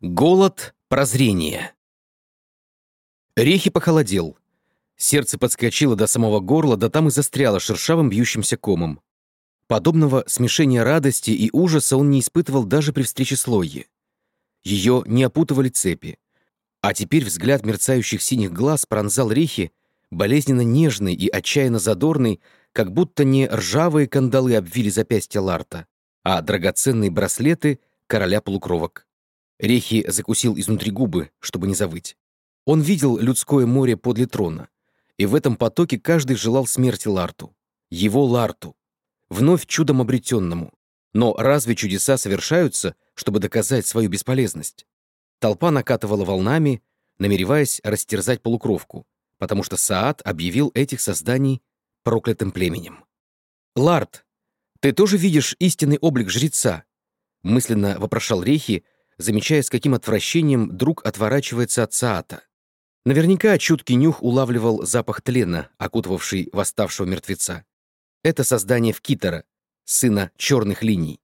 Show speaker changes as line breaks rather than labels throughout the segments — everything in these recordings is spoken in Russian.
Голод прозрения. Рехи похолодел. Сердце подскочило до самого горла, да там и застряло шершавым бьющимся комом. Подобного смешения радости и ужаса он не испытывал даже при встрече с Лойи. Ее не опутывали цепи. А теперь взгляд мерцающих синих глаз пронзал Рехи, болезненно нежный и отчаянно задорный, как будто не ржавые кандалы обвили запястья Ларта, а драгоценные браслеты короля полукровок. Рехи закусил изнутри губы, чтобы не завыть. Он видел людское море подле трона, и в этом потоке каждый желал смерти Ларту. Его Ларту. Вновь чудом обретенному. Но разве чудеса совершаются, чтобы доказать свою бесполезность? Толпа накатывала волнами, намереваясь растерзать полукровку, потому что Саат объявил этих созданий проклятым племенем. «Ларт, ты тоже видишь истинный облик жреца?» — мысленно вопрошал Рехи, замечая, с каким отвращением друг отворачивается от Саата. Наверняка чуткий нюх улавливал запах тлена, окутывавший восставшего мертвеца. Это создание Вкитора, сына черных линий.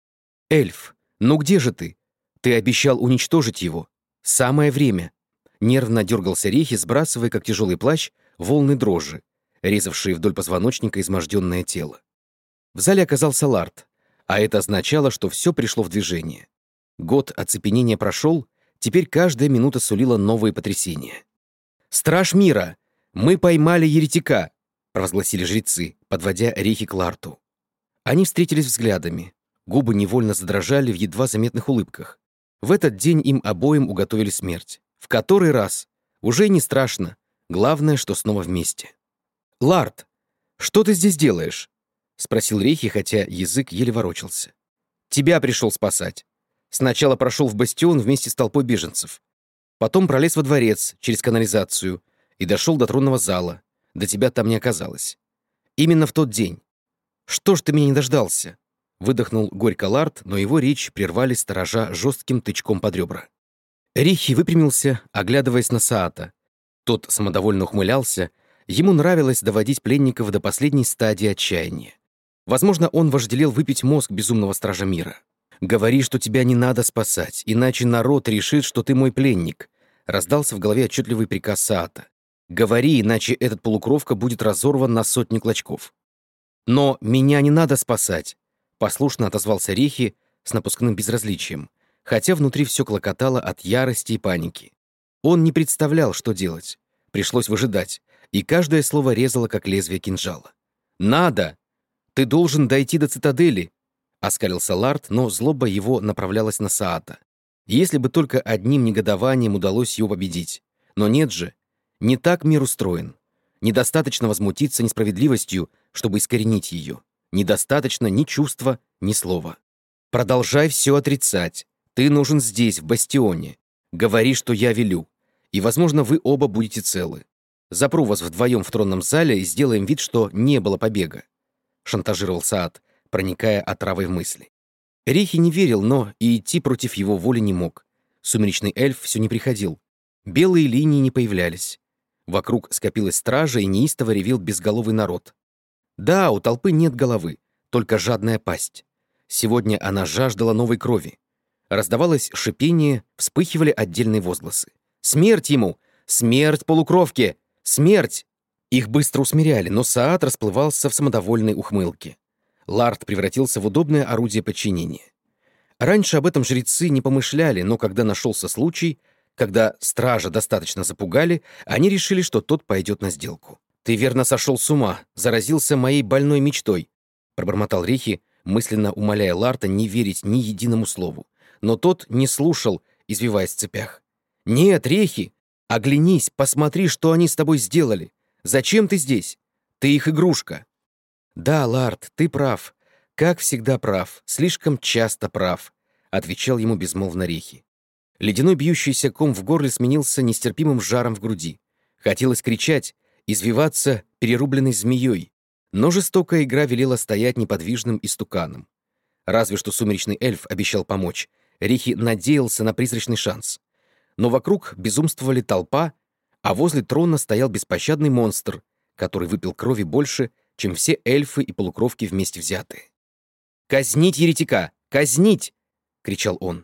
«Эльф, ну где же ты? Ты обещал уничтожить его. Самое время!» Нервно дергался Рехи, сбрасывая, как тяжелый плащ, волны дрожи, резавшие вдоль позвоночника изможденное тело. В зале оказался Ларт, а это означало, что все пришло в движение. Год оцепенения прошел, теперь каждая минута сулила новые потрясения. «Страж мира! Мы поймали еретика!» — провозгласили жрецы, подводя Рехи к Ларту. Они встретились взглядами, губы невольно задрожали в едва заметных улыбках. В этот день им обоим уготовили смерть. В который раз? Уже не страшно. Главное, что снова вместе. «Ларт, что ты здесь делаешь?» — спросил Рехи, хотя язык еле ворочался. «Тебя пришел спасать. Сначала прошел в бастион вместе с толпой беженцев. Потом пролез во дворец через канализацию и дошел до тронного зала. До тебя там не оказалось. Именно в тот день. Что ж ты меня не дождался?» Выдохнул горько Ларт, но его речь прервали сторожа жестким тычком под ребра. Рихи выпрямился, оглядываясь на Саата. Тот самодовольно ухмылялся. Ему нравилось доводить пленников до последней стадии отчаяния. Возможно, он вожделел выпить мозг безумного стража мира. «Говори, что тебя не надо спасать, иначе народ решит, что ты мой пленник», — раздался в голове отчетливый приказ Саата. «Говори, иначе этот полукровка будет разорван на сотни клочков». «Но меня не надо спасать», — послушно отозвался Рехи с напускным безразличием, хотя внутри все клокотало от ярости и паники. Он не представлял, что делать. Пришлось выжидать, и каждое слово резало, как лезвие кинжала. «Надо! Ты должен дойти до цитадели!» — оскалился Ларт, но злоба его направлялась на Саата. Если бы только одним негодованием удалось его победить. Но нет же. Не так мир устроен. Недостаточно возмутиться несправедливостью, чтобы искоренить ее. Недостаточно ни чувства, ни слова. Продолжай все отрицать. Ты нужен здесь, в бастионе. Говори, что я велю. И, возможно, вы оба будете целы. Запру вас вдвоем в тронном зале и сделаем вид, что не было побега. Шантажировал Саат, проникая отравой в мысли. Рехи не верил, но и идти против его воли не мог. Сумеречный эльф все не приходил. Белые линии не появлялись. Вокруг скопилась стража, и неистово ревел безголовый народ. Да, у толпы нет головы, только жадная пасть. Сегодня она жаждала новой крови. Раздавалось шипение, вспыхивали отдельные возгласы. «Смерть ему! Смерть полукровке! Смерть!» Их быстро усмиряли, но Саат расплывался в самодовольной ухмылке. Ларт превратился в удобное орудие подчинения. Раньше об этом жрецы не помышляли, но когда нашелся случай, когда стража достаточно запугали, они решили, что тот пойдет на сделку. «Ты верно сошел с ума, заразился моей больной мечтой», пробормотал Рехи, мысленно умоляя Ларта не верить ни единому слову. Но тот не слушал, извиваясь в цепях. «Нет, Рехи, оглянись, посмотри, что они с тобой сделали. Зачем ты здесь? Ты их игрушка». «Да, Ларт, ты прав. Как всегда прав. Слишком часто прав», — отвечал ему безмолвно Рехи. Ледяной бьющийся ком в горле сменился нестерпимым жаром в груди. Хотелось кричать, извиваться перерубленной змеей, но жестокая игра велела стоять неподвижным истуканом. Разве что сумеречный эльф обещал помочь. Рехи надеялся на призрачный шанс. Но вокруг безумствовали толпа, а возле трона стоял беспощадный монстр, который выпил крови больше, чем все эльфы и полукровки вместе взятые. «Казнить еретика! Казнить!» — кричал он.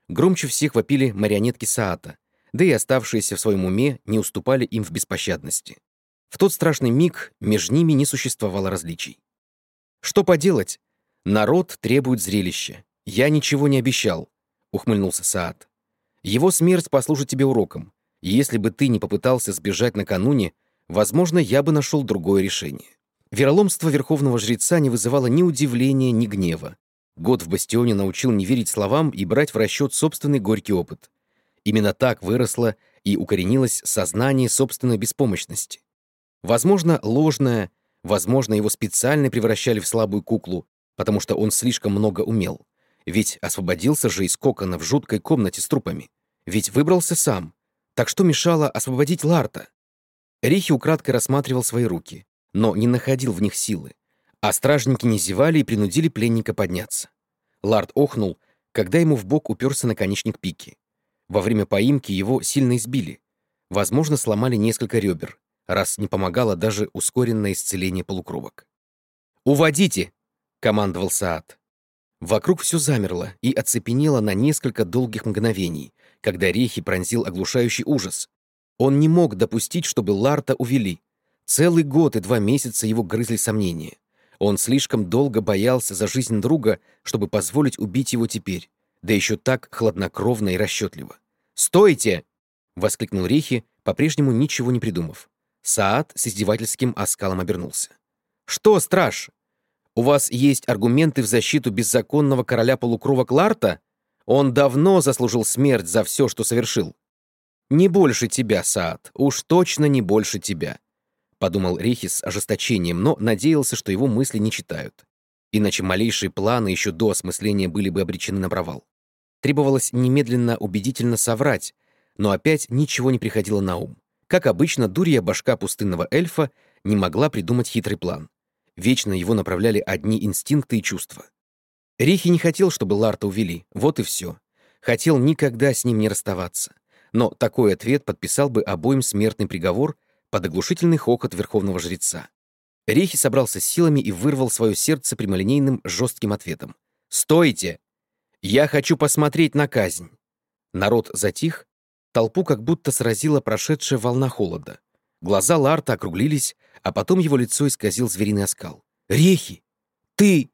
Громче всех вопили марионетки Саата, да и оставшиеся в своем уме не уступали им в беспощадности. В тот страшный миг между ними не существовало различий. «Что поделать? Народ требует зрелища. Я ничего не обещал», — ухмыльнулся Саат. «Его смерть послужит тебе уроком. Если бы ты не попытался сбежать накануне, возможно, я бы нашел другое решение». Вероломство верховного жреца не вызывало ни удивления, ни гнева. Год в бастионе научил не верить словам и брать в расчет собственный горький опыт. Именно так выросло и укоренилось сознание собственной беспомощности. Возможно, ложное, возможно, его специально превращали в слабую куклу, потому что он слишком много умел. Ведь освободился же из кокона в жуткой комнате с трупами. Ведь выбрался сам. Так что мешало освободить Ларта? Рихи украдкой рассматривал свои руки, но не находил в них силы, а стражники не зевали и принудили пленника подняться. Ларт охнул, когда ему в бок уперся наконечник пики. Во время поимки его сильно избили. Возможно, сломали несколько ребер, раз не помогало даже ускоренное исцеление полукровок. «Уводите!» — командовал Саат. Вокруг все замерло и оцепенело на несколько долгих мгновений, когда Рехи пронзил оглушающий ужас. Он не мог допустить, чтобы Ларта увели. Целый год и 2 месяца его грызли сомнения. Он слишком долго боялся за жизнь друга, чтобы позволить убить его теперь, да еще так хладнокровно и расчетливо. «Стойте!» — воскликнул Рехи, по-прежнему ничего не придумав. Саат с издевательским оскалом обернулся. «Что, страж? У вас есть аргументы в защиту беззаконного короля полукровок Ларта? Он давно заслужил смерть за все, что совершил». «Не больше тебя, Саат, уж точно не больше тебя», — подумал Рехи с ожесточением, но надеялся, что его мысли не читают. Иначе малейшие планы еще до осмысления были бы обречены на провал. Требовалось немедленно убедительно соврать, но опять ничего не приходило на ум. Как обычно, дурья башка пустынного эльфа не могла придумать хитрый план. Вечно его направляли одни инстинкты и чувства. Рехи не хотел, чтобы Ларта увели, вот и все. Хотел никогда с ним не расставаться. Но такой ответ подписал бы обоим смертный приговор под оглушительный хохот верховного жреца. Рехи собрался с силами и вырвал свое сердце прямолинейным жестким ответом. «Стойте! Я хочу посмотреть на казнь!» Народ затих, толпу как будто сразила прошедшая волна холода. Глаза Ларта округлились, а потом его лицо исказил звериный оскал. «Рехи! Ты!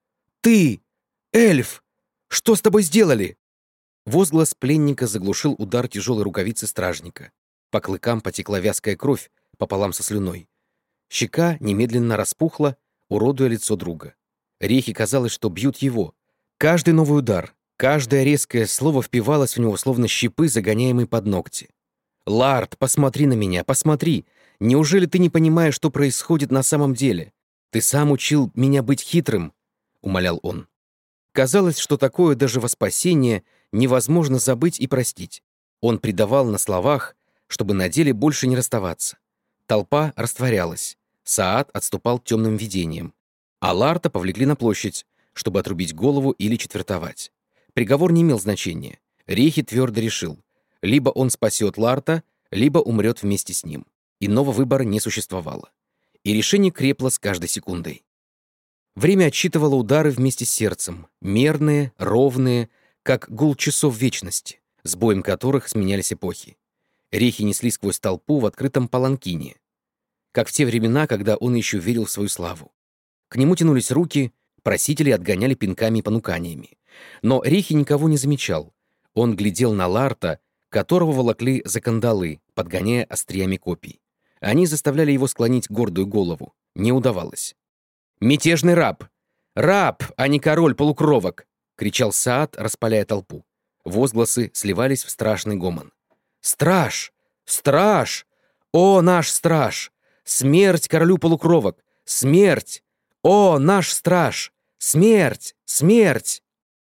Эльф! Что с тобой сделали?» Возглас пленника заглушил удар тяжелой рукавицы стражника. По клыкам потекла вязкая кровь пополам со слюной. Щека немедленно распухла, уродуя лицо друга. Рехи казалось, что бьют его. Каждый новый удар, каждое резкое слово впивалось в него, словно щипы, загоняемые под ногти. «Ларт, посмотри на меня, посмотри! Неужели ты не понимаешь, что происходит на самом деле? Ты сам учил меня быть хитрым», — умолял он. Казалось, что такое даже во спасение невозможно забыть и простить. Он предавал на словах, чтобы на деле больше не расставаться. Толпа растворялась. Саат отступал темным видением. А Ларта повлекли на площадь, чтобы отрубить голову или четвертовать. Приговор не имел значения. Рехи твердо решил: либо он спасет Ларта, либо умрет вместе с ним. Иного выбора не существовало. И решение крепло с каждой секундой. Время отсчитывало удары вместе с сердцем, мерные, ровные, как гул часов вечности, с боем которых сменялись эпохи. Рехи несли сквозь толпу в открытом паланкине, как в те времена, когда он еще верил в свою славу. К нему тянулись руки, просители отгоняли пинками и понуканиями. Но Рехи никого не замечал. Он глядел на Ларта, которого волокли за кандалы, подгоняя остриями копий. Они заставляли его склонить гордую голову. Не удавалось. «Мятежный раб! Раб, а не король полукровок!» — кричал Саат, распаляя толпу. Возгласы сливались в страшный гомон. «Страж! Страж! О, наш страж! Смерть королю полукровок! Смерть! О, наш страж! Смерть! Смерть!»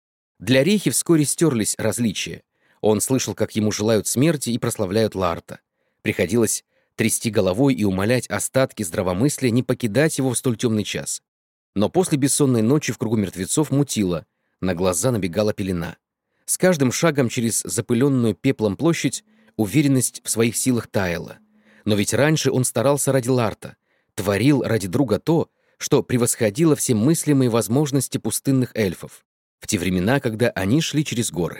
Для Рехи вскоре стерлись различия. Он слышал, как ему желают смерти и прославляют Ларта. Приходилось трясти головой и умолять остатки здравомыслия не покидать его в столь темный час. Но после бессонной ночи в кругу мертвецов мутило, на глаза набегала пелена. С каждым шагом через запыленную пеплом площадь уверенность в своих силах таяла. Но ведь раньше он старался ради Ларта, творил ради друга то, что превосходило все мыслимые возможности пустынных эльфов, в те времена, когда они шли через горы.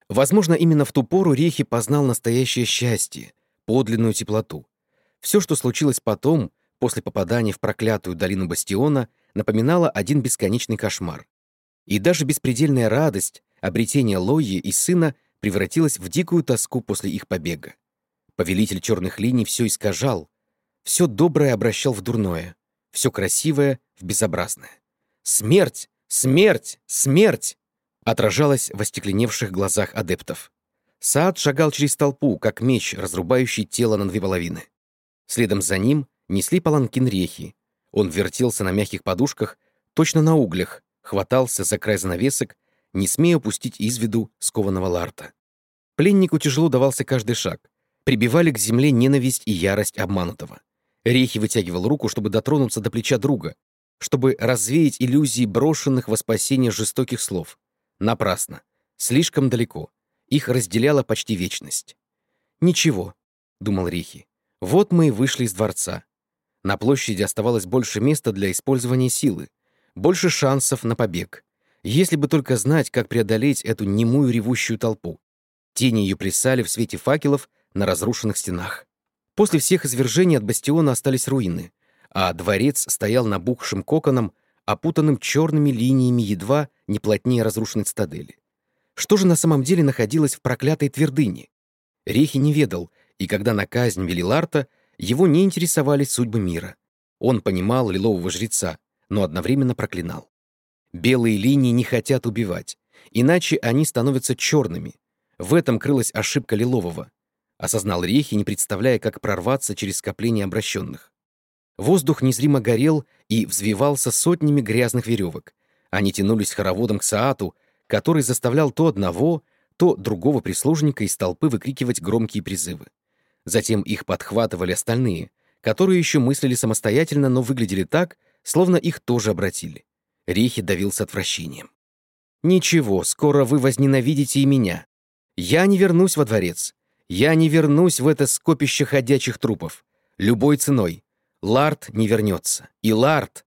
Возможно, именно в ту пору Рехи познал настоящее счастье, подлинную теплоту. Все, что случилось потом, после попадания в проклятую долину Бастиона, напоминало один бесконечный кошмар. И даже беспредельная радость, обретение Лойи и сына превратилась в дикую тоску после их побега. Повелитель черных линий все искажал, все доброе обращал в дурное, все красивое — в безобразное. «Смерть! Смерть! Смерть!» отражалось в остекленевших глазах адептов. Саад шагал через толпу, как меч, разрубающий тело на две половины. Следом за ним несли паланкин Рехи. Он вертелся на мягких подушках, точно на углях, хватался за край занавесок, не смея упустить из виду скованного Ларта. Пленнику тяжело давался каждый шаг. Прибивали к земле ненависть и ярость обманутого. Рехи вытягивал руку, чтобы дотронуться до плеча друга, чтобы развеять иллюзии брошенных во спасение жестоких слов. Напрасно. Слишком далеко. Их разделяла почти вечность. «Ничего», — думал Рехи. «Вот мы и вышли из дворца. На площади оставалось больше места для использования силы, больше шансов на побег. Если бы только знать, как преодолеть эту немую ревущую толпу». Тени ее плясали в свете факелов на разрушенных стенах. После всех извержений от бастиона остались руины, а дворец стоял набухшим коконом, опутанным черными линиями едва не плотнее разрушенной цитадели. Что же на самом деле находилось в проклятой твердыне? Рехи не ведал, и когда на казнь вели Ларта, его не интересовали судьбы мира. Он понимал лилового жреца, но одновременно проклинал. Белые линии не хотят убивать, иначе они становятся черными. В этом крылась ошибка лилового. Осознал Рехи, не представляя, как прорваться через скопление обращенных. Воздух незримо горел и взвивался сотнями грязных веревок. Они тянулись хороводом к Саату, который заставлял то одного, то другого прислужника из толпы выкрикивать громкие призывы. Затем их подхватывали остальные, которые еще мыслили самостоятельно, но выглядели так, словно их тоже обратили. Рехи давился отвращением. «Ничего, скоро вы возненавидите и меня. Я не вернусь во дворец. Я не вернусь в это скопище ходячих трупов. Любой ценой. Ларт не вернется. И Ларт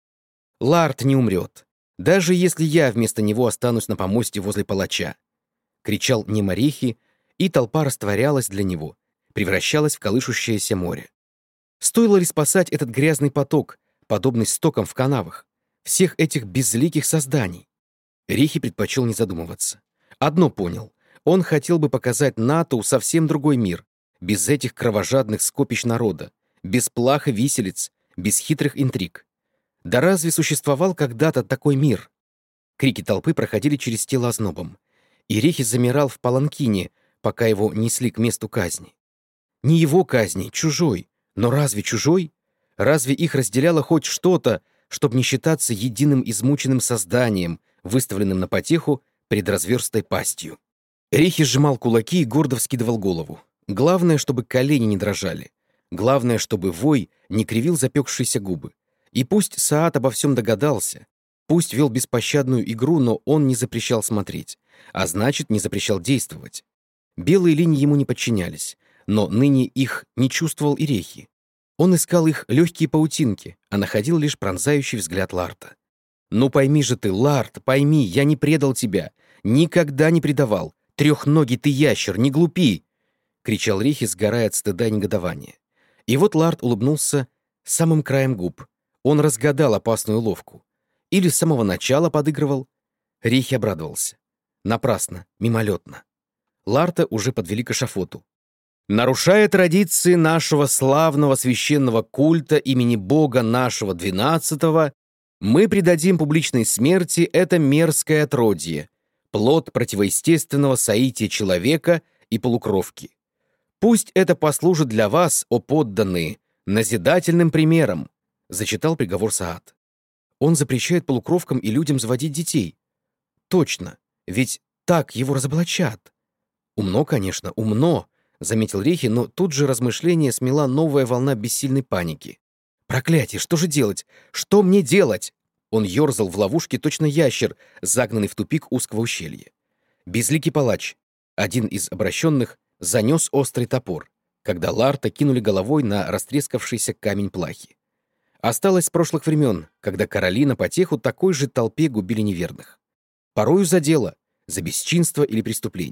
не умрет. Даже если я вместо него останусь на помосте возле палача», — кричал Немарехи, и толпа растворялась для него, превращалась в колышущееся море. Стоило ли спасать этот грязный поток, подобный стокам в канавах, всех этих безликих созданий? Рехи предпочел не задумываться. Одно понял — он хотел бы показать Нату совсем другой мир, без этих кровожадных скопищ народа, без плах и виселиц, без хитрых интриг. Да разве существовал когда-то такой мир? Крики толпы проходили через тело ознобом, и Рехи замирал в паланкине, пока его несли к месту казни. Не его казни, чужой. Но разве чужой? Разве их разделяло хоть что-то, чтобы не считаться единым измученным созданием, выставленным на потеху пред разверстой пастью? Рехи сжимал кулаки и гордо вскидывал голову. Главное, чтобы колени не дрожали. Главное, чтобы вой не кривил запекшиеся губы. И пусть Саат обо всем догадался, пусть вел беспощадную игру, но он не запрещал смотреть, а значит, не запрещал действовать. Белые линии ему не подчинялись, но ныне их не чувствовал и Рехи. Он искал их легкие паутинки, а находил лишь пронзающий взгляд Ларта. «Ну пойми же ты, Ларт, пойми, я не предал тебя, никогда не предавал. Трехногий ты ящер, не глупи!» — кричал Рехи, сгорая от стыда и негодования. И вот Ларт улыбнулся самым краем губ. Он разгадал опасную уловку. Или с самого начала подыгрывал. Рехи обрадовался. Напрасно, мимолетно. Ларта уже подвели к эшафоту. «Нарушая традиции нашего славного священного культа имени Бога нашего 12-го, мы предадим публичной смерти это мерзкое отродье, плод противоестественного соития человека и полукровки. Пусть это послужит для вас, о подданные, назидательным примером», — зачитал приговор Саат. «Он запрещает полукровкам и людям заводить детей». «Точно, ведь так его разоблачат». «Умно, конечно, умно», — заметил Рехи, но тут же размышление смела новая волна бессильной паники. «Проклятие, что же делать? Что мне делать?» Он ерзал в ловушке, точно ящер, загнанный в тупик узкого ущелья. Безликий палач, один из обращенных, занес острый топор, когда Ларта кинули головой на растрескавшийся камень плахи. Осталось с прошлых времен, когда короли на потеху такой же толпе губили неверных. Порою за дело, за бесчинство или преступление.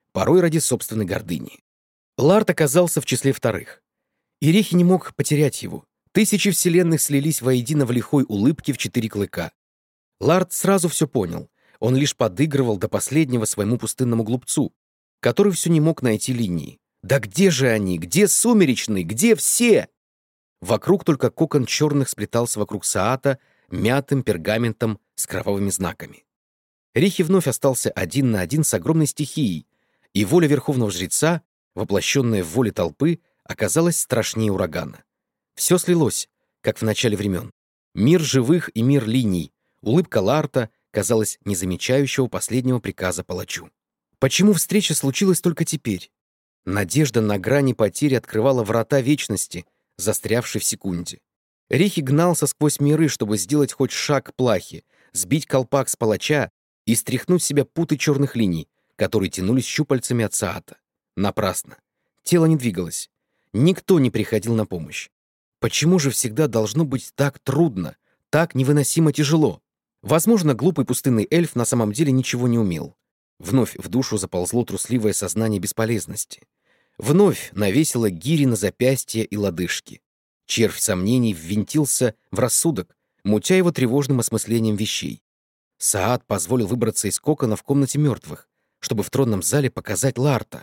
порой ради собственной гордыни. Ларт оказался в числе вторых. И Рехи не мог потерять его. Тысячи вселенных слились воедино в лихой улыбке в 4 клыка. Ларт сразу все понял. Он лишь подыгрывал до последнего своему пустынному глупцу, который все не мог найти линии. Да где же они? Где Сумеречный? Где все? Вокруг только кокон черных сплетался вокруг Саата мятым пергаментом с кровавыми знаками. Рехи вновь остался один на один с огромной стихией, и воля верховного жреца, воплощенная в воле толпы, оказалась страшнее урагана. Все слилось, как в начале времен. Мир живых и мир линий, улыбка Ларта, казалось, не замечающего последнего приказа палачу. Почему встреча случилась только теперь? Надежда на грани потери открывала врата вечности, застрявшей в секунде. Рехи гнался сквозь миры, чтобы сделать хоть шаг к плахе, сбить колпак с палача и стряхнуть с себя путы черных линий, которые тянулись щупальцами от Саата. Напрасно. Тело не двигалось. Никто не приходил на помощь. Почему же всегда должно быть так трудно, так невыносимо тяжело? Возможно, глупый пустынный эльф на самом деле ничего не умел. Вновь в душу заползло трусливое сознание бесполезности. Вновь навесило гири на запястья и лодыжки. Червь сомнений ввинтился в рассудок, мутя его тревожным осмыслением вещей. Саат позволил выбраться из кокона в комнате мертвых, чтобы в тронном зале показать Ларта.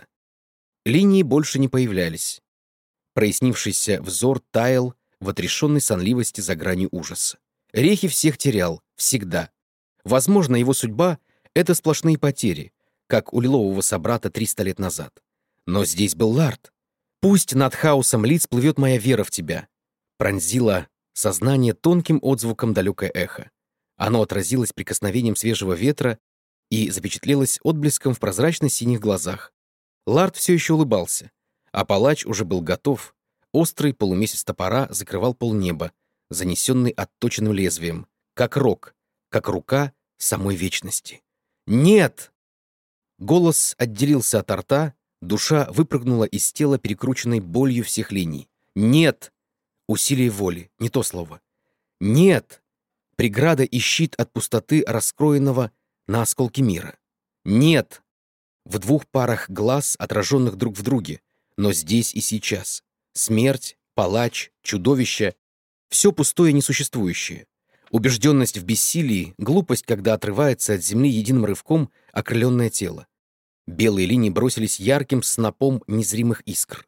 Линии больше не появлялись. Прояснившийся взор таял в отрешенной сонливости за гранью ужаса. Рехи всех терял, всегда. Возможно, его судьба — это сплошные потери, как у лилового собрата 300 лет назад. Но здесь был Ларт. «Пусть над хаосом лиц плывет моя вера в тебя», пронзило сознание тонким отзвуком далекое эхо. Оно отразилось прикосновением свежего ветра и запечатлелось отблеском в прозрачно-синих глазах. Ларт все еще улыбался, а палач уже был готов. Острый полумесяц топора закрывал полнеба, занесенный отточенным лезвием, как рог, как рука самой вечности. «Нет!» Голос отделился от рта, душа выпрыгнула из тела, перекрученной болью всех линий. «Нет!» Усилие воли, не то слово. «Нет!» Преграда и щит от пустоты, раскроенного на осколки мира. «Нет!» В 2 парах глаз, отраженных друг в друге, но здесь и сейчас. Смерть, палач, чудовище — все пустое несуществующее. Убежденность в бессилии, глупость, когда отрывается от земли единым рывком окрыленное тело. Белые линии бросились ярким снопом незримых искр.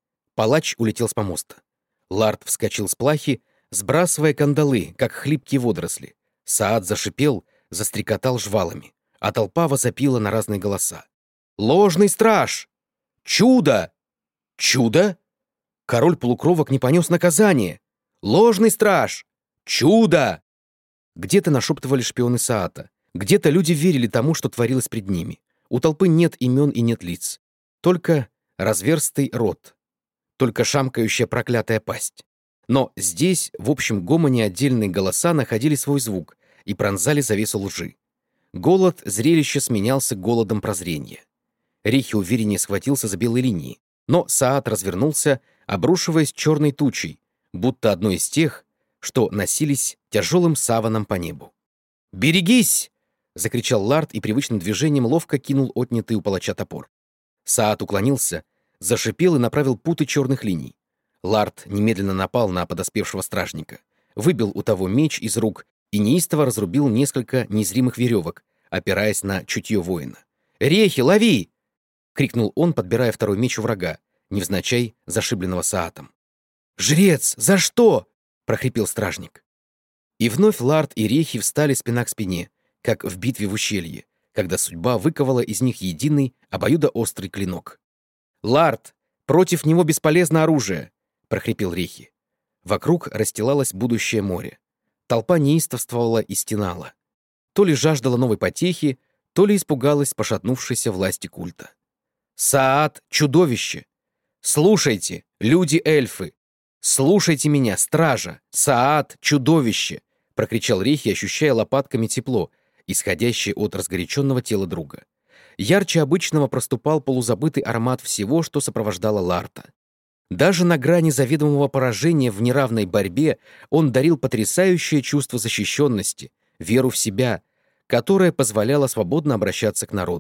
Палач улетел с помоста. Ларт вскочил с плахи, сбрасывая кандалы, как хлипкие водоросли. Саат зашипел, застрекотал жвалами, а толпа возопила на разные голоса. «Ложный страж! Чудо! Чудо? Король полукровок не понес наказание! Ложный страж! Чудо!» Где-то нашептывали шпионы Саата, где-то люди верили тому, что творилось пред ними. У толпы нет имен и нет лиц. Только разверстый рот, только шамкающая проклятая пасть. Но здесь, в общем гомоне, отдельные голоса находили свой звук и пронзали завесу лжи. Голод зрелища сменялся голодом прозрения. Рехи увереннее схватился за белые линии, но Саат развернулся, обрушиваясь черной тучей, будто одной из тех, что носились тяжелым саваном по небу. «Берегись!» — закричал Ларт и привычным движением ловко кинул отнятый у палача топор. Саат уклонился, зашипел и направил путы черных линий. Ларт немедленно напал на подоспевшего стражника, выбил у того меч из рук и неистово разрубил несколько незримых веревок, опираясь на чутье воина. «Рехи, лови!» — крикнул он, подбирая второй меч у врага, невзначай зашибленного Саатом. «Жрец, за что?» — прохрипел стражник. И вновь Ларт и Рехи встали спина к спине, как в битве в ущелье, когда судьба выковала из них единый обоюдоострый клинок. «Ларт, против него бесполезно оружие!» — прохрипел Рехи. Вокруг расстилалось будущее море. Толпа неистовствовала и стенала. То ли жаждала новой потехи, то ли испугалась пошатнувшейся власти культа. «Саат — чудовище! Слушайте, люди-эльфы! Слушайте меня, стража! Саат — чудовище!» — прокричал Рехи, ощущая лопатками тепло, исходящее от разгоряченного тела друга. Ярче обычного проступал полузабытый аромат всего, что сопровождало Ларта. Даже на грани заведомого поражения в неравной борьбе он дарил потрясающее чувство защищенности, веру в себя, которое позволяло свободно обращаться к народу.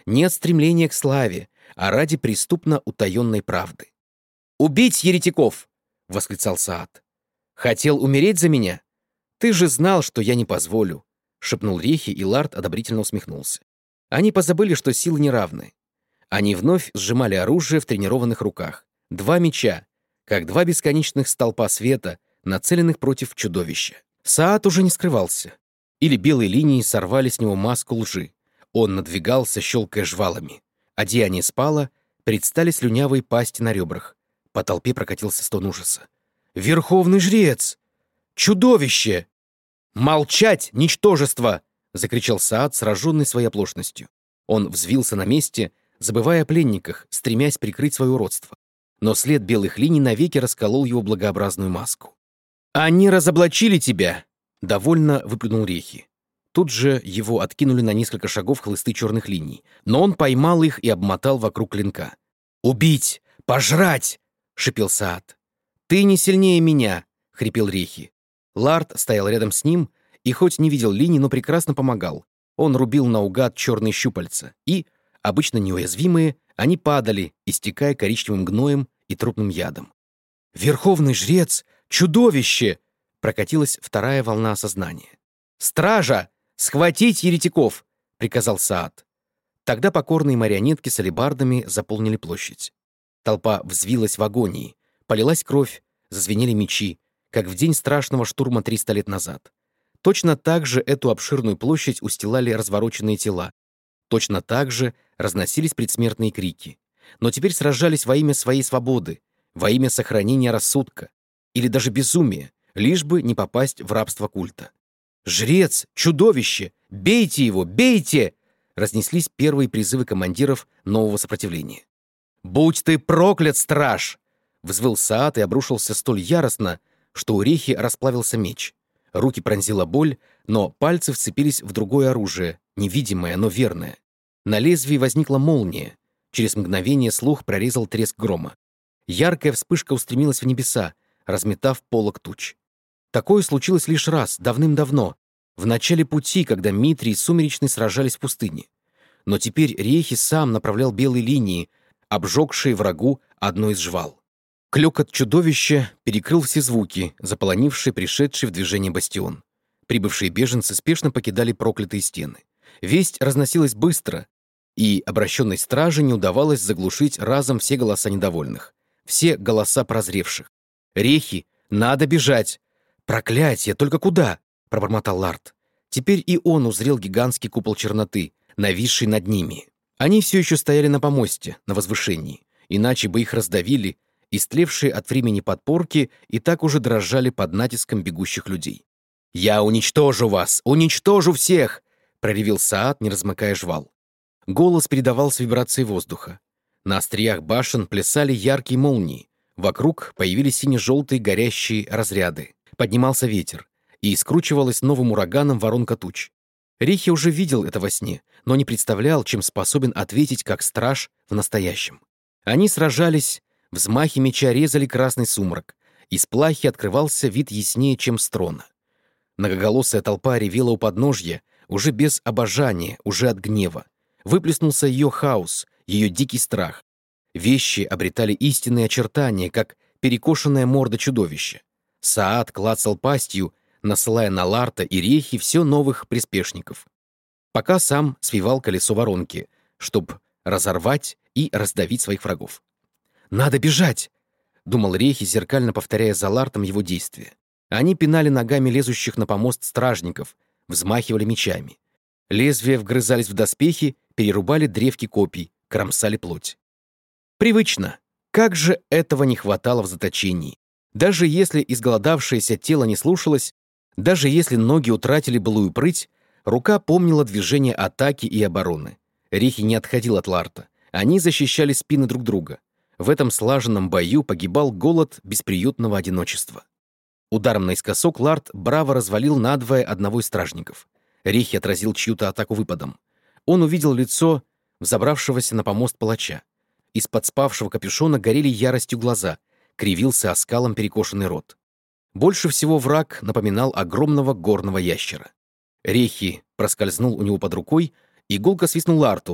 не от стремления к славе, а ради преступно утаенной правды. «Убить еретиков!» — восклицал Саад. «Хотел умереть за меня? Ты же знал, что я не позволю», — шепнул Рехи, и Ларт одобрительно усмехнулся. Они позабыли, что силы неравны. Они вновь сжимали оружие в тренированных руках. Два меча, как два бесконечных столпа света, нацеленных против чудовища. Саад уже не скрывался. Или белые линии сорвали с него маску лжи. Он надвигался, щелкая жвалами. Одеяние спало, предстали слюнявые пасти на ребрах. По толпе прокатился стон ужаса. «Верховный жрец! Чудовище!» «Молчать, ничтожество!» — закричал Саад, сраженный своей оплошностью. Он взвился на месте, забывая о пленниках, стремясь прикрыть свое уродство. Но след белых линий навеки расколол его благообразную маску. «Они разоблачили тебя!» — довольно выплюнул Рехи. Тут же его откинули на несколько шагов хлысты черных линий, но он поймал их и обмотал вокруг клинка. «Убить! Пожрать!» — шипел Саад. «Ты не сильнее меня!» — хрипел Рехи. Ларт стоял рядом с ним и хоть не видел линий, но прекрасно помогал. Он рубил наугад черные щупальца, и, обычно неуязвимые, они падали, истекая коричневым гноем и трупным ядом. «Верховный жрец! Чудовище!» — прокатилась вторая волна осознания. «Стража! Схватить еретиков!» — приказал Саад. Тогда покорные марионетки с алебардами заполнили площадь. Толпа взвилась в агонии, полилась кровь, зазвенели мечи, как в день страшного штурма 300 лет назад. Точно так же эту обширную площадь устилали развороченные тела. Точно так же разносились предсмертные крики. Но теперь сражались во имя своей свободы, во имя сохранения рассудка или даже безумия, лишь бы не попасть в рабство культа. «Жрец! Чудовище! Бейте его! Бейте!» разнеслись первые призывы командиров нового сопротивления. «Будь ты проклят, страж!» взвыл Саад и обрушился столь яростно, что у Рехи расплавился меч. Руки пронзила боль, но пальцы вцепились в другое оружие, невидимое, но верное. На лезвии возникла молния. Через мгновение слух прорезал треск грома. Яркая вспышка устремилась в небеса, разметав полог туч. Такое случилось лишь раз, давным-давно, в начале пути, когда Митрий и Сумеречный сражались в пустыне. Но теперь Рехи сам направлял белые линии, обжегшие врагу одно из жвал. Клёкот чудовища перекрыл все звуки, заполонившие пришедший в движение бастион. Прибывшие беженцы спешно покидали проклятые стены. Весть разносилась быстро, и обращенной страже не удавалось заглушить разом все голоса недовольных, все голоса прозревших. «Рехи, надо бежать!» «Проклятье! Только куда?» — пробормотал Ларт. Теперь и он узрел гигантский купол черноты, нависший над ними. Они все еще стояли на помосте, на возвышении, иначе бы их раздавили, истлевшие от времени подпорки и так уже дрожали под натиском бегущих людей. «Я уничтожу вас! Уничтожу всех!» — проревел Саад, не размыкая жвал. Голос передавался вибрацией воздуха. На остриях башен плясали яркие молнии. Вокруг появились сине-желтые горящие разряды. Поднимался ветер, и скручивалась новым ураганом воронка туч. Рехи уже видел это во сне, но не представлял, чем способен ответить как страж в настоящем. Они сражались, взмахи меча резали красный сумрак, из плахи открывался вид яснее, чем с трона. Многоголосая толпа ревела у подножья, уже без обожания, уже от гнева. Выплеснулся ее хаос, ее дикий страх. Вещи обретали истинные очертания, как перекошенная морда чудовища. Саад клацал пастью, насылая на Ларта и Рехи все новых приспешников, пока сам свивал колесо воронки, чтобы разорвать и раздавить своих врагов. «Надо бежать!» — думал Рехи, зеркально повторяя за Лартом его действия. Они пинали ногами лезущих на помост стражников, взмахивали мечами. Лезвия вгрызались в доспехи, перерубали древки копий, кромсали плоть. Привычно. Как же этого не хватало в заточении. Даже если изголодавшееся тело не слушалось, даже если ноги утратили былую прыть, рука помнила движение атаки и обороны. Рехи не отходил от Ларта. Они защищали спины друг друга. В этом слаженном бою погибал голод бесприютного одиночества. Ударом наискосок Ларт браво развалил надвое одного из стражников. Рехи отразил чью-то атаку выпадом. Он увидел лицо взобравшегося на помост палача. Из-под спавшего капюшона горели яростью глаза, кривился оскалом перекошенный рот. Больше всего враг напоминал огромного горного ящера. Рехи проскользнул у него под рукой и гулко свистнул Ларту.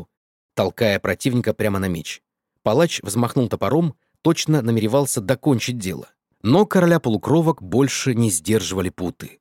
толкая противника прямо на меч. Палач взмахнул топором, точно намеревался докончить дело. Но короля полукровок больше не сдерживали путы.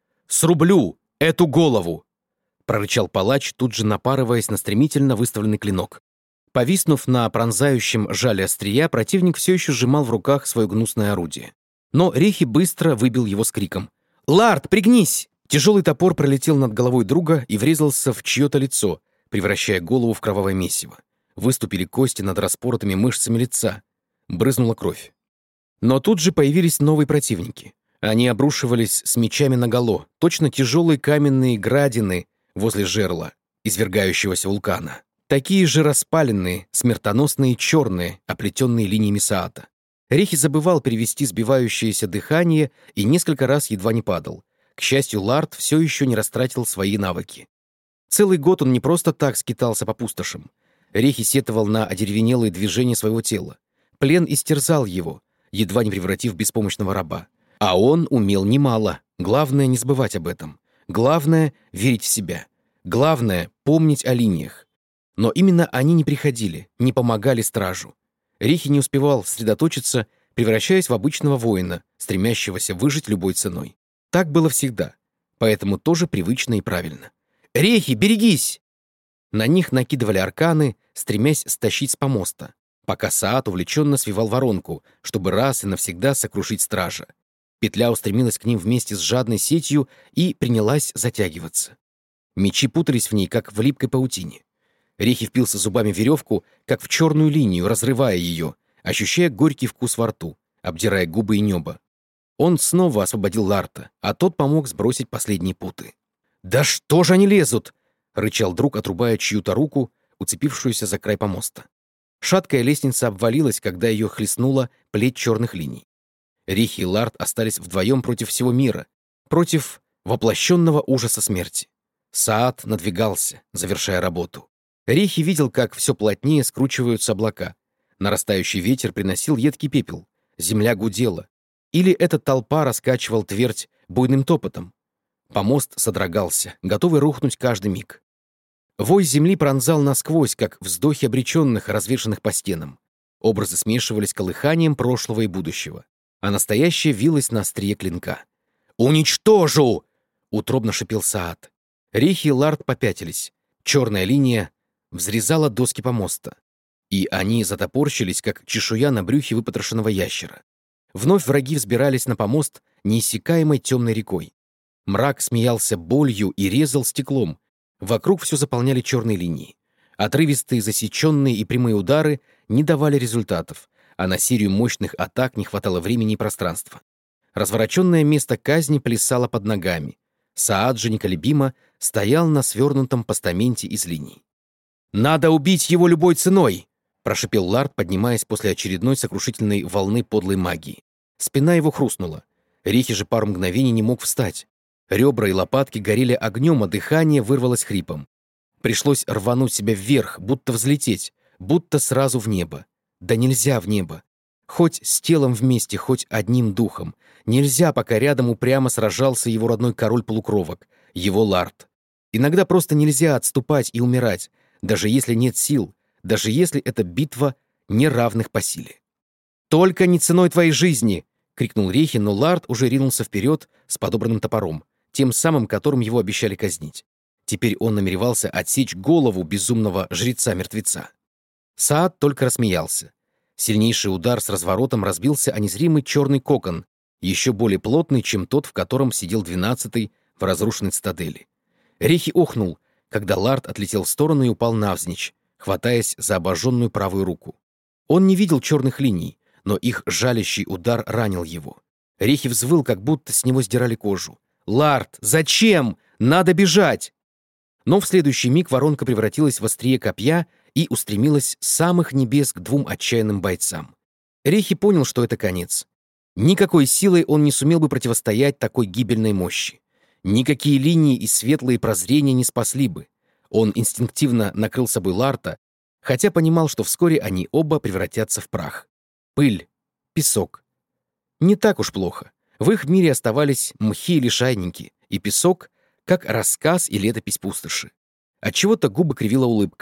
«Срублю эту голову!» — прорычал палач, тут же напарываясь на стремительно выставленный клинок. Повиснув на пронзающем жале острия, противник все еще сжимал в руках свое гнусное орудие. Но Рехи быстро выбил его с криком: «Лард, пригнись!» Тяжелый топор пролетел над головой друга и врезался в чье-то лицо, превращая голову в кровавое месиво. Выступили кости над распоротыми мышцами лица. Брызнула кровь. Но тут же появились новые противники. Они обрушивались с мечами наголо, точно тяжелые каменные градины возле жерла извергающегося вулкана. Такие же распаленные, смертоносные черные, оплетенные линиями Саата. Рехи забывал перевести сбивающееся дыхание и несколько раз едва не падал. К счастью, Лард все еще не растратил свои навыки. Целый год он не просто так скитался по пустошам. Рехи сетовал на одеревенелые движения своего тела. Плен истерзал его, едва не превратив в беспомощного раба. А он умел немало. Главное — не забывать об этом. Главное — верить в себя. Главное — помнить о линиях. Но именно они не приходили, не помогали стражу. Рехи не успевал сосредоточиться, превращаясь в обычного воина, стремящегося выжить любой ценой. Так было всегда, поэтому тоже привычно и правильно. «Рехи, берегись!» На них накидывали арканы, стремясь стащить с помоста, пока Саат увлеченно свивал воронку, чтобы раз и навсегда сокрушить стража. Петля устремилась к ним вместе с жадной сетью и принялась затягиваться. Мечи путались в ней, как в липкой паутине. Рехи впился зубами в веревку, как в черную линию, разрывая ее, ощущая горький вкус во рту, обдирая губы и небо. Он снова освободил Ларта, а тот помог сбросить последние путы. «Да что же они лезут?» — рычал друг, отрубая чью-то руку, уцепившуюся за край помоста. Шаткая лестница обвалилась, когда ее хлестнула плеть черных линий. Рехи и Ларт остались вдвоем против всего мира, против воплощенного ужаса смерти. Саат надвигался, завершая работу. Рехи видел, как все плотнее скручиваются облака. Нарастающий ветер приносил едкий пепел. Земля гудела. Или эта толпа раскачивал твердь буйным топотом. Помост содрогался, готовый рухнуть каждый миг. Вой земли пронзал насквозь, как вздохи обреченных, развешанных по стенам. Образы смешивались колыханием прошлого и будущего, а настоящее вилось на острие клинка. «Уничтожу!» — утробно шипел Саат. Рехи и Лард попятились. Черная линия взрезала доски помоста, и они затопорщились, как чешуя на брюхе выпотрошенного ящера. Вновь враги взбирались на помост неиссякаемой темной рекой. Мрак смеялся болью и резал стеклом. Вокруг все заполняли черные линии. Отрывистые, засеченные и прямые удары не давали результатов, а на серию мощных атак не хватало времени и пространства. Развороченное место казни плясало под ногами. Саат же неколебимо стоял на свернутом постаменте из линий. «Надо убить его любой ценой!» — прошипел Лард, поднимаясь после очередной сокрушительной волны подлой магии. Спина его хрустнула. Рехи же пару мгновений не мог встать. Ребра и лопатки горели огнем, а дыхание вырвалось хрипом. Пришлось рвануть себя вверх, будто взлететь, будто сразу в небо. Да нельзя в небо. Хоть с телом вместе, хоть одним духом. Нельзя, пока рядом упрямо сражался его родной король полукровок, его Лард. Иногда просто нельзя отступать и умирать, даже если нет сил, даже если это битва неравных по силе. «Только не ценой твоей жизни!» — крикнул Рехи, но Лард уже ринулся вперед с подобранным топором, тем самым, которым его обещали казнить. Теперь он намеревался отсечь голову безумного жреца-мертвеца. Саат только рассмеялся. Сильнейший удар с разворотом разбился о незримый черный кокон, еще более плотный, чем тот, в котором сидел 12-й в разрушенной цитадели. Рехи охнул, когда Лард отлетел в сторону и упал навзничь, хватаясь за обожженную правую руку. Он не видел черных линий, но их жалящий удар ранил его. Рехи взвыл, как будто с него сдирали кожу. «Лард, зачем? Надо бежать!» Но в следующий миг воронка превратилась в острие копья и устремилась с самых небес к двум отчаянным бойцам. Рехи понял, что это конец. Никакой силой он не сумел бы противостоять такой гибельной мощи. Никакие линии и светлые прозрения не спасли бы. Он инстинктивно накрыл собой Ларта, хотя понимал, что вскоре они оба превратятся в прах. Пыль, песок. Не так уж плохо. В их мире оставались мхи и лишайники, и песок, как рассказ и летопись пустоши. Отчего-то губы кривила улыбка.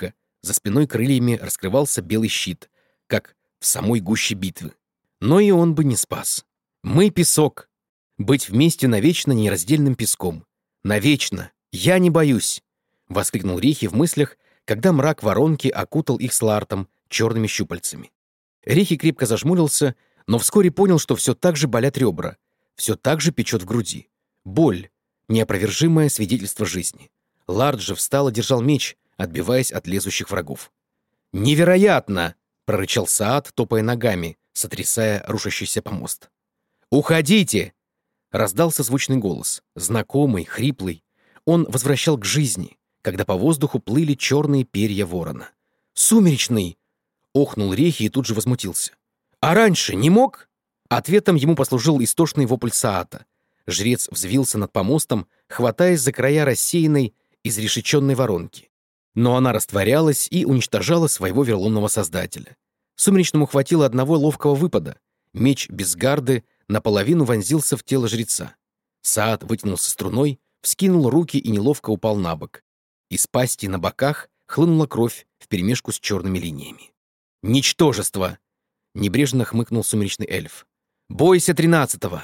За спиной крыльями раскрывался белый щит, как в самой гуще битвы. Но и он бы не спас. Мы — песок. Быть вместе навечно нераздельным песком. Навечно. Я не боюсь, — воскликнул Рихи в мыслях, когда мрак воронки окутал их с Лартом черными щупальцами. Рихи крепко зажмурился, но вскоре понял, что все так же болят ребра, все так же печет в груди. Боль — неопровержимое свидетельство жизни. Ларт же встал и держал меч, отбиваясь от лезущих врагов. «Невероятно!» — прорычал Саад, топая ногами, сотрясая рушащийся помост. «Уходите!» — раздался звучный голос, знакомый, хриплый. Он возвращал к жизни, когда по воздуху плыли черные перья ворона. «Сумеречный!» — охнул Рехи и тут же возмутился. «А раньше не мог?» Ответом ему послужил истошный вопль Саата. Жрец взвился над помостом, хватаясь за края рассеянной, изрешеченной воронки. Но она растворялась и уничтожала своего верломного создателя. Сумеречному хватило одного ловкого выпада. Меч без гарды наполовину вонзился в тело жреца. Саад вытянулся струной, вскинул руки и неловко упал на бок. Из пасти на боках хлынула кровь вперемешку с черными линиями. «Ничтожество!» — небрежно хмыкнул сумеречный эльф. «Бойся 13-го!»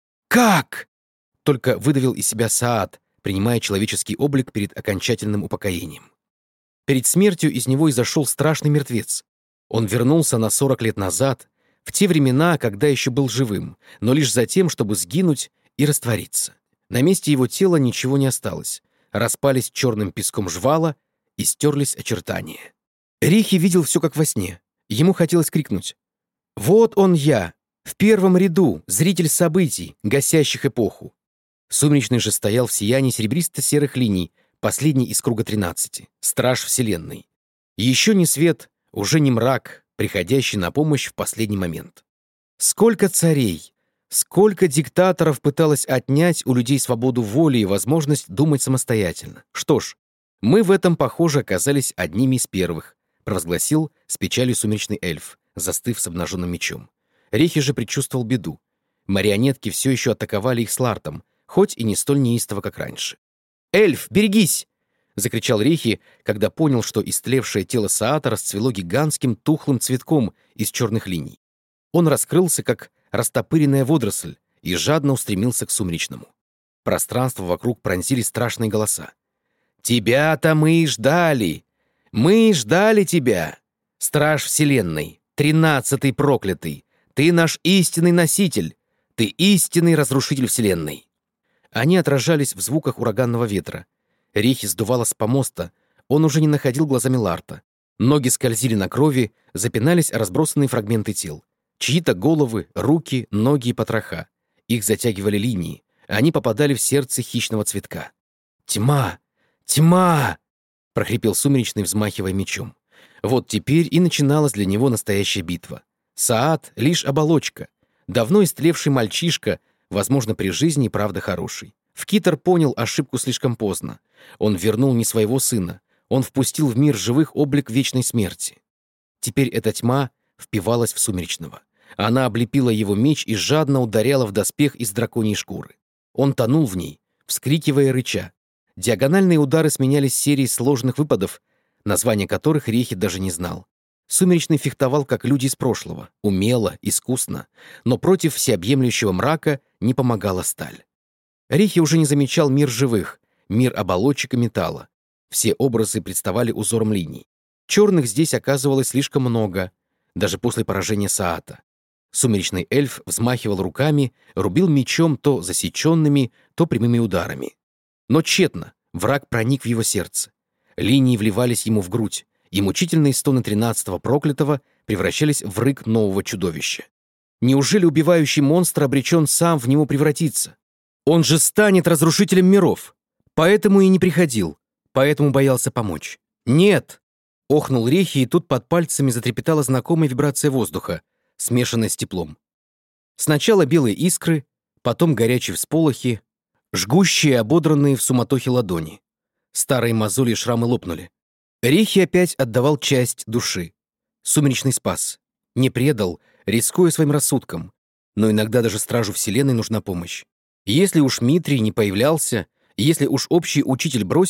«Как?» — только выдавил из себя Саад, принимая человеческий облик перед окончательным упокоением. Перед смертью из него изошел страшный мертвец. Он вернулся на 40 лет назад, в те времена, когда еще был живым, но лишь за тем, чтобы сгинуть и раствориться. На месте его тела ничего не осталось. Распались черным песком жвала и стерлись очертания. Рихи видел все как во сне. Ему хотелось крикнуть: «Вот он я, в первом ряду, зритель событий, гасящих эпоху». Сумеречный же стоял в сиянии серебристо-серых линий, последний из круга 13, страж Вселенной. Еще не свет, уже не мрак, приходящий на помощь в последний момент. Сколько царей, сколько диктаторов пыталось отнять у людей свободу воли и возможность думать самостоятельно. Что ж, мы в этом, похоже, оказались одними из первых, провозгласил с печалью сумеречный эльф, застыв с обнаженным мечом. Рехи же предчувствовал беду. Марионетки все еще атаковали их с Лартом, хоть и не столь неистово, как раньше. «Эльф, берегись!» — закричал Рехи, когда понял, что истлевшее тело Саата расцвело гигантским тухлым цветком из черных линий. Он раскрылся, как растопыренная водоросль, и жадно устремился к сумеречному. Пространство вокруг пронзили страшные голоса. «Тебя-то мы и ждали! Мы ждали тебя! Страж Вселенной, 13-й проклятый! Ты наш истинный носитель! Ты истинный разрушитель Вселенной!» Они отражались в звуках ураганного ветра. Рехи сдувало с помоста, он уже не находил глазами Ларта. Ноги скользили на крови, запинались разбросанные фрагменты тел. Чьи-то головы, руки, ноги и потроха. Их затягивали линии, они попадали в сердце хищного цветка. «Тьма! Тьма!» — прохрипел сумеречный, взмахивая мечом. Вот теперь и начиналась для него настоящая битва. Саад — лишь оболочка. Давно истлевший мальчишка, возможно, при жизни и правда хороший. Вкитер понял ошибку слишком поздно. Он вернул не своего сына. Он впустил в мир живых облик вечной смерти. Теперь эта тьма впивалась в сумеречного. Она облепила его меч и жадно ударяла в доспех из драконьей шкуры. Он тонул в ней, вскрикивая и рыча. Диагональные удары сменялись серией сложных выпадов, названия которых Рехи даже не знал. Сумеречный фехтовал, как люди из прошлого, умело, искусно, но против всеобъемлющего мрака не помогала сталь. Рехи уже не замечал мир живых, мир оболочек и металла. Все образы представали узором линий. Черных здесь оказывалось слишком много, даже после поражения Саата. Сумеречный эльф взмахивал руками, рубил мечом то засеченными, то прямыми ударами. Но тщетно, враг проник в его сердце. Линии вливались ему в грудь, и мучительные стоны 13-го проклятого превращались в рык нового чудовища. Неужели убивающий монстр обречен сам в него превратиться? Он же станет разрушителем миров. Поэтому и не приходил, поэтому боялся помочь. «Нет!» — охнул Рехи, и тут под пальцами затрепетала знакомая вибрация воздуха, смешанная с теплом. Сначала белые искры, потом горячие всполохи, жгущие, ободранные в суматохе ладони. Старые мозоли и шрамы лопнули. Рехи опять отдавал часть души. Сумеречный спас. Не предал, рискуя своим рассудком. Но иногда даже стражу Вселенной нужна помощь. Если уж Митрий не появлялся, если уж общий учитель бросил,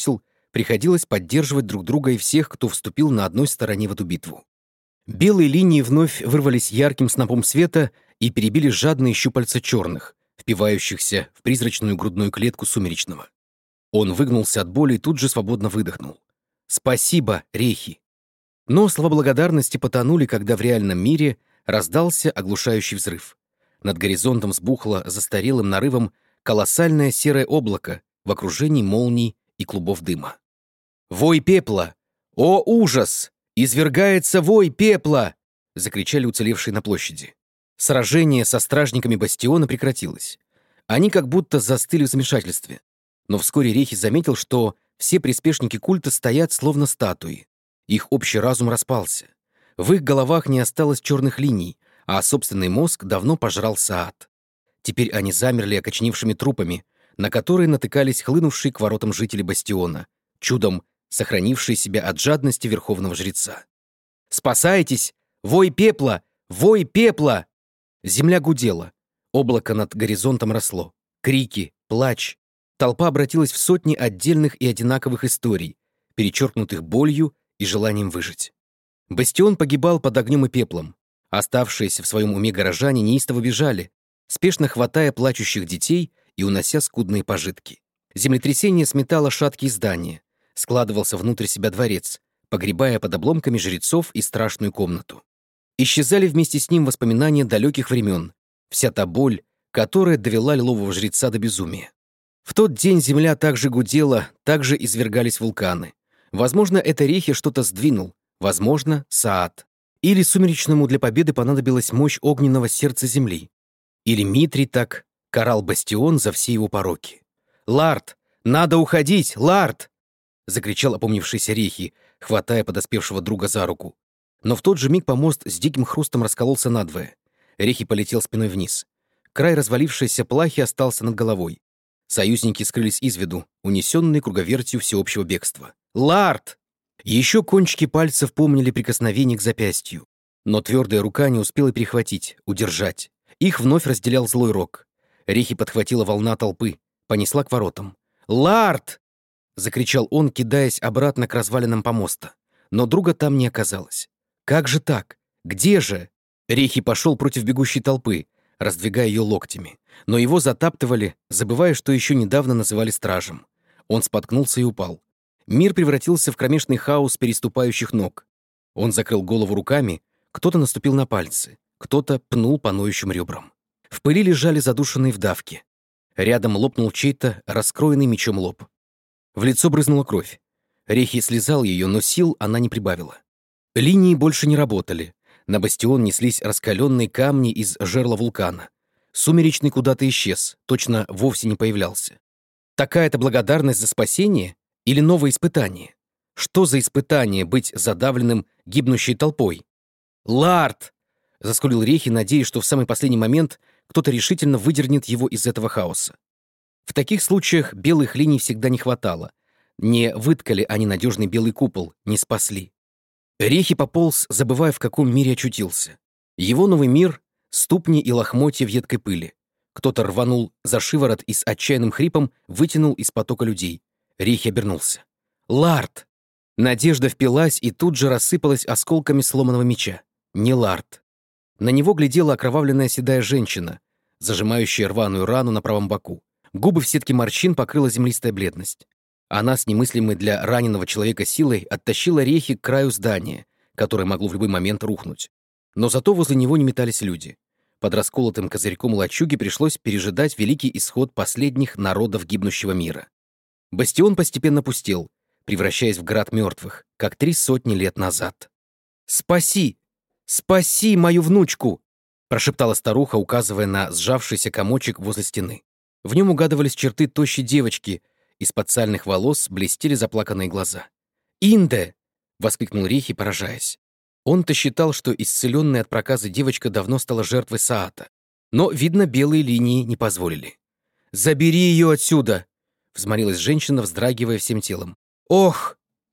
приходилось поддерживать друг друга и всех, кто вступил на одной стороне в эту битву. Белые линии вновь вырвались ярким снопом света и перебили жадные щупальца черных, впивающихся в призрачную грудную клетку Сумеречного. Он выгнулся от боли и тут же свободно выдохнул. «Спасибо, рехи!» Но слова благодарности потонули, когда в реальном мире раздался оглушающий взрыв. Над горизонтом взбухло застарелым нарывом колоссальное серое облако в окружении молний и клубов дыма. «Вой пепла! О, ужас! Извергается вой пепла!» — закричали уцелевшие на площади. Сражение со стражниками бастиона прекратилось. Они как будто застыли в замешательстве. Но вскоре Рехи заметил, что все приспешники культа стоят словно статуи. Их общий разум распался. В их головах не осталось черных линий, а собственный мозг давно пожрал Саат. Теперь они замерли окоченевшими трупами, на которые натыкались хлынувшие к воротам жители бастиона, чудом сохранившие себя от жадности верховного жреца. «Спасайтесь! Вой пепла! Вой пепла!» Земля гудела. Облако над горизонтом росло. Крики, плач. Толпа обратилась в сотни отдельных и одинаковых историй, перечеркнутых болью и желанием выжить. Бастион погибал под огнем и пеплом. Оставшиеся в своем уме горожане неистово бежали, спешно хватая плачущих детей и унося скудные пожитки. Землетрясение сметало шаткие здания. Складывался внутрь себя дворец, погребая под обломками жрецов и страшную комнату. Исчезали вместе с ним воспоминания далеких времен, вся та боль, которая довела лилового жреца до безумия. В тот день земля также гудела, также извергались вулканы. Возможно, это Рехи что-то сдвинул, возможно, Саат. Или Сумеречному для победы понадобилась мощь огненного сердца земли. Или Митрий так карал бастион за все его пороки. «Лард! Надо уходить! Лард!» — закричал опомнившийся Рехи, хватая подоспевшего друга за руку. Но в тот же миг помост с диким хрустом раскололся надвое. Рехи полетел спиной вниз. Край развалившейся плахи остался над головой. Союзники скрылись из виду, унесенные круговертью всеобщего бегства. «Лард!» Еще кончики пальцев помнили прикосновение к запястью. Но твердая рука не успела перехватить, удержать. Их вновь разделял злой рок. Рехи подхватила волна толпы, понесла к воротам. «Лард!» — закричал он, кидаясь обратно к развалинам помоста. Но друга там не оказалось. «Как же так? Где же?» Рехи пошел против бегущей толпы, раздвигая ее локтями. Но его затаптывали, забывая, что еще недавно называли стражем. Он споткнулся и упал. Мир превратился в кромешный хаос переступающих ног. Он закрыл голову руками, кто-то наступил на пальцы, кто-то пнул по ноющим ребрам. В пыли лежали задушенные вдавки. Рядом лопнул чей-то раскроенный мечом лоб. В лицо брызнула кровь. Рехи слезал ее, но сил она не прибавила. Линии больше не работали. На бастион неслись раскаленные камни из жерла вулкана. Сумеречный куда-то исчез, точно вовсе не появлялся. Такая-то благодарность за спасение или новое испытание? Что за испытание быть задавленным гибнущей толпой? «Лард!» — заскулил Рехи, надеясь, что в самый последний момент кто-то решительно выдернет его из этого хаоса. В таких случаях белых линий всегда не хватало. Не выткали они надежный белый купол, не спасли. Рехи пополз, забывая, в каком мире очутился. Его новый мир — ступни и лохмотья в едкой пыли. Кто-то рванул за шиворот и с отчаянным хрипом вытянул из потока людей. Рехи обернулся. «Лард!» Надежда впилась и тут же рассыпалась осколками сломанного меча. Не Лард. На него глядела окровавленная седая женщина, зажимающая рваную рану на правом боку. Губы в сетке морщин покрыла землистая бледность. Она с немыслимой для раненого человека силой оттащила Рехи к краю здания, которое могло в любой момент рухнуть. Но зато возле него не метались люди. Под расколотым козырьком лачуги пришлось пережидать великий исход последних народов гибнущего мира. Бастион постепенно пустел, превращаясь в град мертвых, как 300 лет назад. «Спаси! Спаси мою внучку!» прошептала старуха, указывая на сжавшийся комочек возле стены. В нем угадывались черты тощей девочки, из-под сальных волос блестели заплаканные глаза. «Инде!» — воскликнул Рехи, поражаясь. Он-то считал, что исцеленная от проказа девочка давно стала жертвой Саата. Но, видно, белые линии не позволили. «Забери ее отсюда!» — взмолилась женщина, вздрагивая всем телом. «Ох!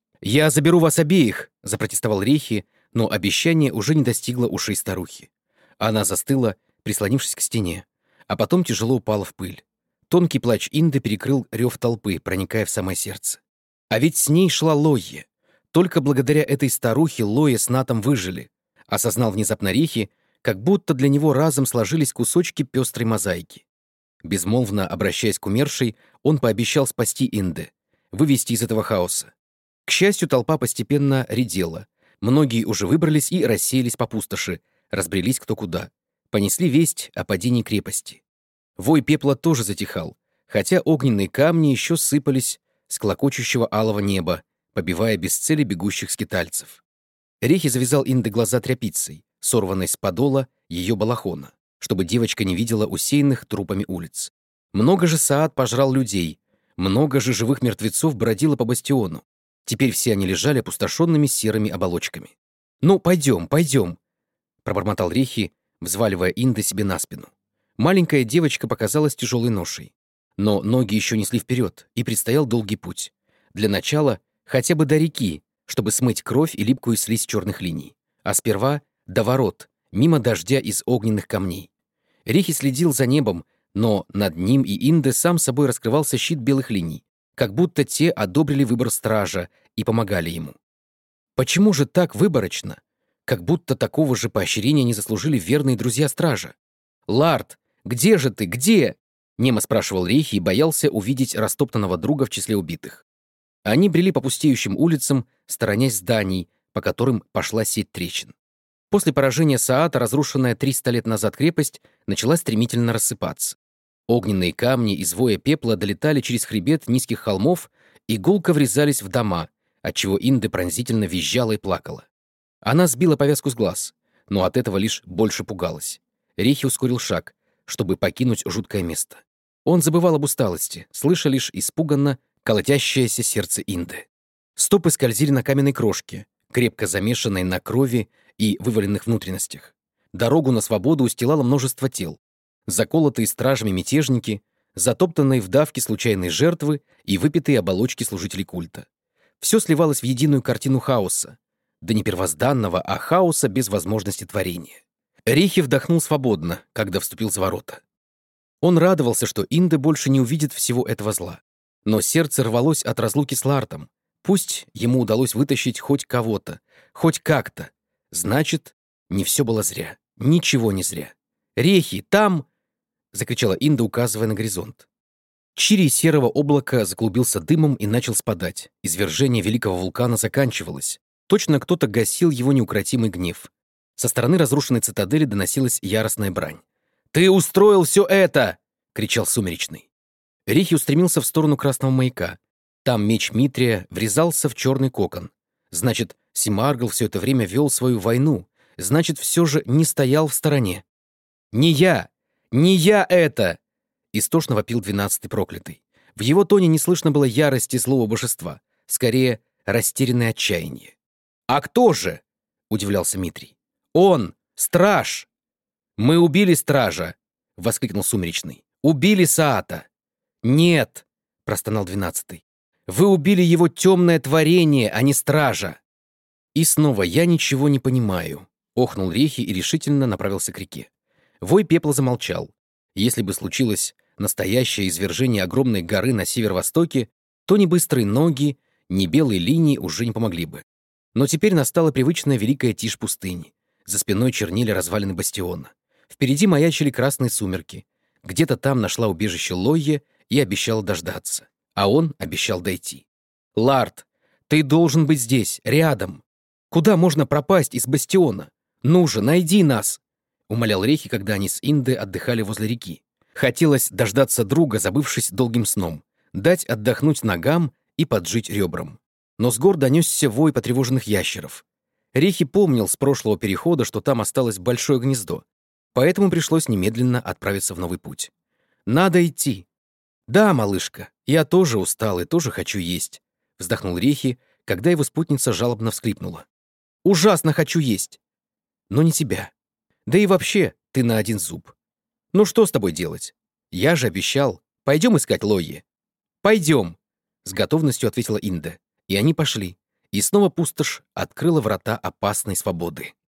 Я заберу вас обеих!» — запротестовал Рехи, но обещание уже не достигло ушей старухи. Она застыла, прислонившись к стене, а потом тяжело упала в пыль. Тонкий плач Инды перекрыл рев толпы, проникая в самое сердце. А ведь с ней шла Лойе. Только благодаря этой старухе Лойе с Натом выжили. Осознал внезапно Рихи, как будто для него разом сложились кусочки пестрой мозаики. Безмолвно обращаясь к умершей, он пообещал спасти Инде, вывести из этого хаоса. К счастью, толпа постепенно редела. Многие уже выбрались и рассеялись по пустоши, разбрелись кто куда. Понесли весть о падении крепости. Вой пепла тоже затихал, хотя огненные камни еще сыпались с клокочущего алого неба, побивая без цели бегущих скитальцев. Рехи завязал Инде глаза тряпицей, сорванной с подола ее балахона, чтобы девочка не видела усеянных трупами улиц. Много же Саад пожрал людей, много же живых мертвецов бродило по бастиону. Теперь все они лежали опустошенными серыми оболочками. «Ну, пойдем, пойдем», — пробормотал Рехи, взваливая Инде себе на спину. Маленькая девочка показалась тяжелой ношей. Но ноги еще несли вперед, и предстоял долгий путь. Для начала хотя бы до реки, чтобы смыть кровь и липкую слизь черных линий. А сперва до ворот, мимо дождя из огненных камней. Рихи следил за небом, но над ним и Инде сам собой раскрывался щит белых линий, как будто те одобрили выбор стража и помогали ему. Почему же так выборочно? Как будто такого же поощрения не заслужили верные друзья стража. «Лард, где же ты, где?» — немо спрашивал Рихи и боялся увидеть растоптанного друга в числе убитых. Они брели по пустеющим улицам, сторонясь зданий, по которым пошла сеть трещин. После поражения Саата разрушенная 300 лет назад крепость начала стремительно рассыпаться. Огненные камни из воя пепла долетали через хребет низких холмов и гулко врезались в дома, отчего Инде пронзительно визжала и плакала. Она сбила повязку с глаз, но от этого лишь больше пугалась. Рихи ускорил шаг, чтобы покинуть жуткое место. Он забывал об усталости, слыша лишь испуганно колотящееся сердце Инды. Стопы скользили на каменной крошке, крепко замешанной на крови и вываленных внутренностях. Дорогу на свободу устилало множество тел. Заколотые стражами мятежники, затоптанные в давке случайные жертвы и выпитые оболочки служителей культа. Все сливалось в единую картину хаоса. Да не первозданного, а хаоса без возможности творения. Рихи вдохнул свободно, когда вступил за ворота. Он радовался, что Инде больше не увидит всего этого зла. Но сердце рвалось от разлуки с Лартом. Пусть ему удалось вытащить хоть кого-то, хоть как-то. Значит, не все было зря. Ничего не зря. «Рехи, там!» — закричала Инда, указывая на горизонт. Чири серого облака заклубился дымом и начал спадать. Извержение великого вулкана заканчивалось. Точно кто-то гасил его неукротимый гнев. Со стороны разрушенной цитадели доносилась яростная брань. «Ты устроил все это!» — кричал Сумеречный. Рихи устремился в сторону красного маяка. Там меч Митрия врезался в черный кокон. Значит, Симаргл все это время вел свою войну. Значит, все же не стоял в стороне. «Не я! Не я это!» — истошно вопил 12-й проклятый. В его тоне не слышно было ярости злого божества. Скорее, растерянное отчаяние. «А кто же?» — удивлялся Митрий. «Он! Страж!» «Мы убили стража!» — воскликнул Сумеречный. «Убили Саата!» «Нет!» — простонал 12-й. «Вы убили его темное творение, а не стража!» И снова «я ничего не понимаю», — охнул Рехи и решительно направился к реке. Вой пепла замолчал. Если бы случилось настоящее извержение огромной горы на северо-востоке, то ни быстрые ноги, ни белые линии уже не помогли бы. Но теперь настала привычная великая тишь пустыни. За спиной чернили развалины бастиона. Впереди маячили красные сумерки. Где-то там нашла убежище Лойе и обещала дождаться. А он обещал дойти. «Лард, ты должен быть здесь, рядом. Куда можно пропасть из бастиона? Ну же, найди нас!» — умолял Рехи, когда они с Инде отдыхали возле реки. Хотелось дождаться друга, забывшись долгим сном, дать отдохнуть ногам и поджить ребрам. Но с гор донесся вой потревоженных ящеров. Рехи помнил с прошлого перехода, что там осталось большое гнездо, поэтому пришлось немедленно отправиться в новый путь. «Надо идти». «Да, малышка, я тоже устал и тоже хочу есть», — вздохнул Рехи, когда его спутница жалобно всхлипнула. «Ужасно хочу есть. Но не тебя. Да и вообще, ты на один зуб. Ну что с тобой делать? Я же обещал. Пойдем искать Лойе». «Пойдем», — с готовностью ответила Инда. И они пошли. И снова пустошь открыла врата опасной свободы.